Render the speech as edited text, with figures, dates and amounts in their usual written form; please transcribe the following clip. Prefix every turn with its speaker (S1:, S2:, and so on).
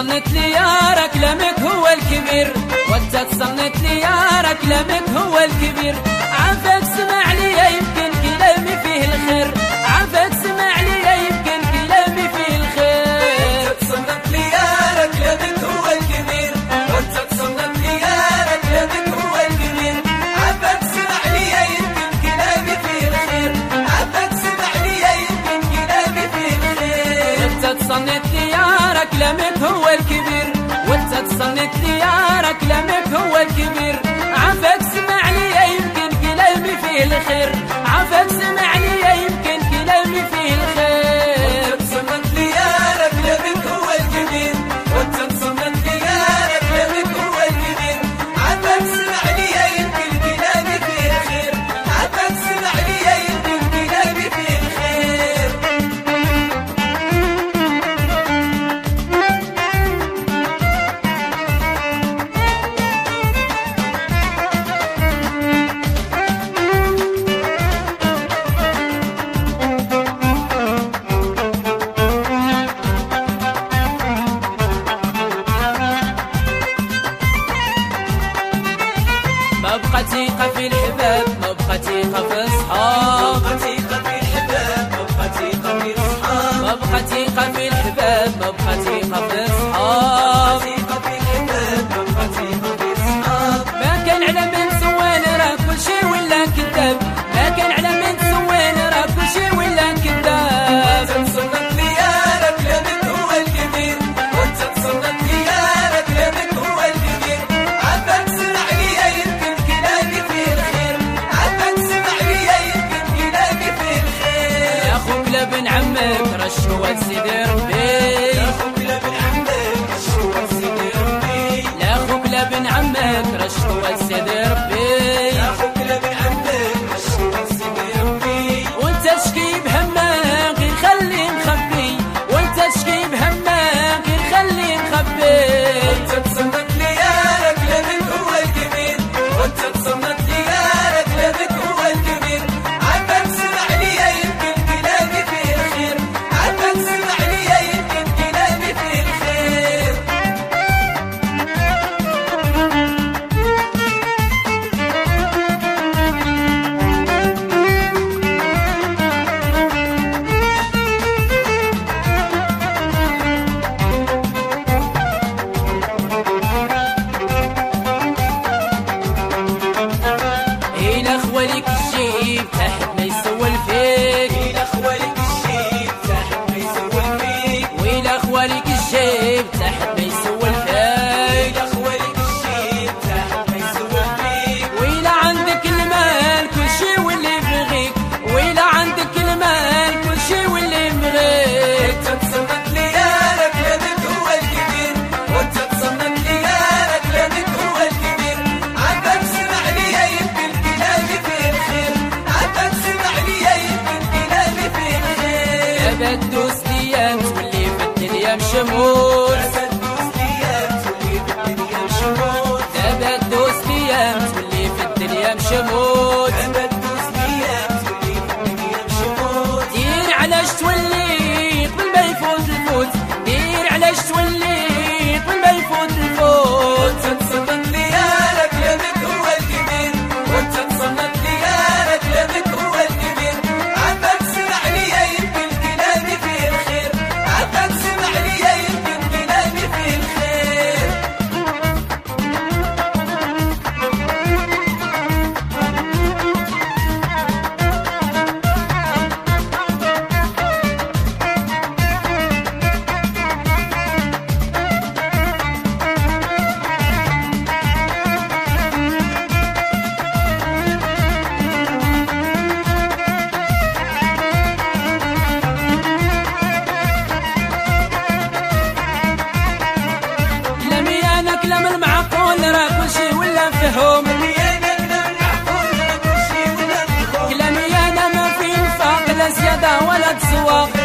S1: تصنت لي يا كلامك هو الكبير، وانت تصنت لي يا كلامك هو الكبير. عافاك سمع لي يمكن كلامي فيه الخير، عافاك سمع لي يمكن كلامي فيه الخير.
S2: وانت تصنت لي يا كلامك هو الكبير، وانت تصنت لي يا كلامك هو الكبير. عافاك سمع لي يمكن كلامي فيه الخير، عافاك سمع لي يمكن كلامي فيه الخير.
S1: وانت تصنت لي يا كلامك هو الكبير، وانت تصنت لي يا كلامك هو الكبير. عافاك سمع لي يمكن كلامي فيه الخير، عافاك سمع لي يمكن كلامي فيه الخير.
S2: وانت تصنت لي يا كلامك هو الكبير، وانت تصنت لي يا كلامك هو الكبير. عافاك سمع لي يمكن كلامي فيه الخير، عافاك سمع لي يمكن كلامي فيه الخير.
S1: ما بقى ثقة في الحباب، ما بقى ثقة في الصحاب،
S2: ما بقى ثقة في الحباب، ما بقى ثقة في الصحاب.
S1: ما بقى ثقة في الحباب، ما بقى ثقة في الصحاب.
S2: ثقة في الحباب، ما بقى ثقة في الصحاب.
S1: ما كان على من سوين راه كل شي ولا كذاب، ما كان على من سوين راه كل شي ولا كذاب.
S2: وانت تصنت لي يا كلامك هو الكبير، وانت تصنت لي يا كلامك هو الكبير. عافاك سمع لي يمكن كلامي فيه الخير، عافاك سمع لي يمكن كلامي فيه الخير.
S1: يا خوك لابن عمك رشوة سيدي ربي،
S2: يا خوك لابن عمك رشوة سيدي ربي،
S1: لا خوك لابن عمك رشوة سيدي ربي.
S2: يا خوك لابن عمك رشوة سيدي ربي.
S1: وانت تشكي بهمك غير خلي مخبي، وانت تشكي بهمك غير خلي مخبي.
S2: وانت تصنت لي يا كلامك هو الكبير، وانت تصنت لي يا كلامك هو الكبير. عافاك سمع لي يمكن كلامي فيه الخير، عافاك سمع لي يمكن كلامي فيه الخير.
S1: إلى خوالك الجيب تحت ما يسول فيك،
S2: إلى خوالك الشيب تحت ما يسول فيك،
S1: وإلى خوالك الجيب تحت ما يسول فيك.
S2: إلى خوالك الشيب تحت ما يسول فيك.
S1: وإلى عندك المال كل شي واللي يبغيك، وإلى عندك المال كل شي واللي يبغيك.
S2: وانت تصنت لي يا كلامك هو الكبير، وانت تصنت لي يا كلامك هو الكبير. عافاك سمع لي يمكن كلامي فيه الخير، عافاك سمع لي يمكن كلامي فيه الخير.
S1: دابا تدوز الايام تولي في الدنيا مشمول، دابا تدوز الايام تولي في الدنيا مشمول. دير علاش تولي قبل ما يفوت الفوت، دير علاش تولي قبل ما يفوت الفوت.
S2: وانت تصنت لي يا كلامك هو الكبير، وانت تصنت لي يا كلامك هو الكبير. عافاك سمع لي يمكن كلامي فيه الخير، عافاك سمع لي يمكن كلامي فيه الخير.
S1: كلامي انا كلام المعقول راه كل شي ولا مفهوم، كلامي انا ما فيه نفاق لا زياده ولا تسواق.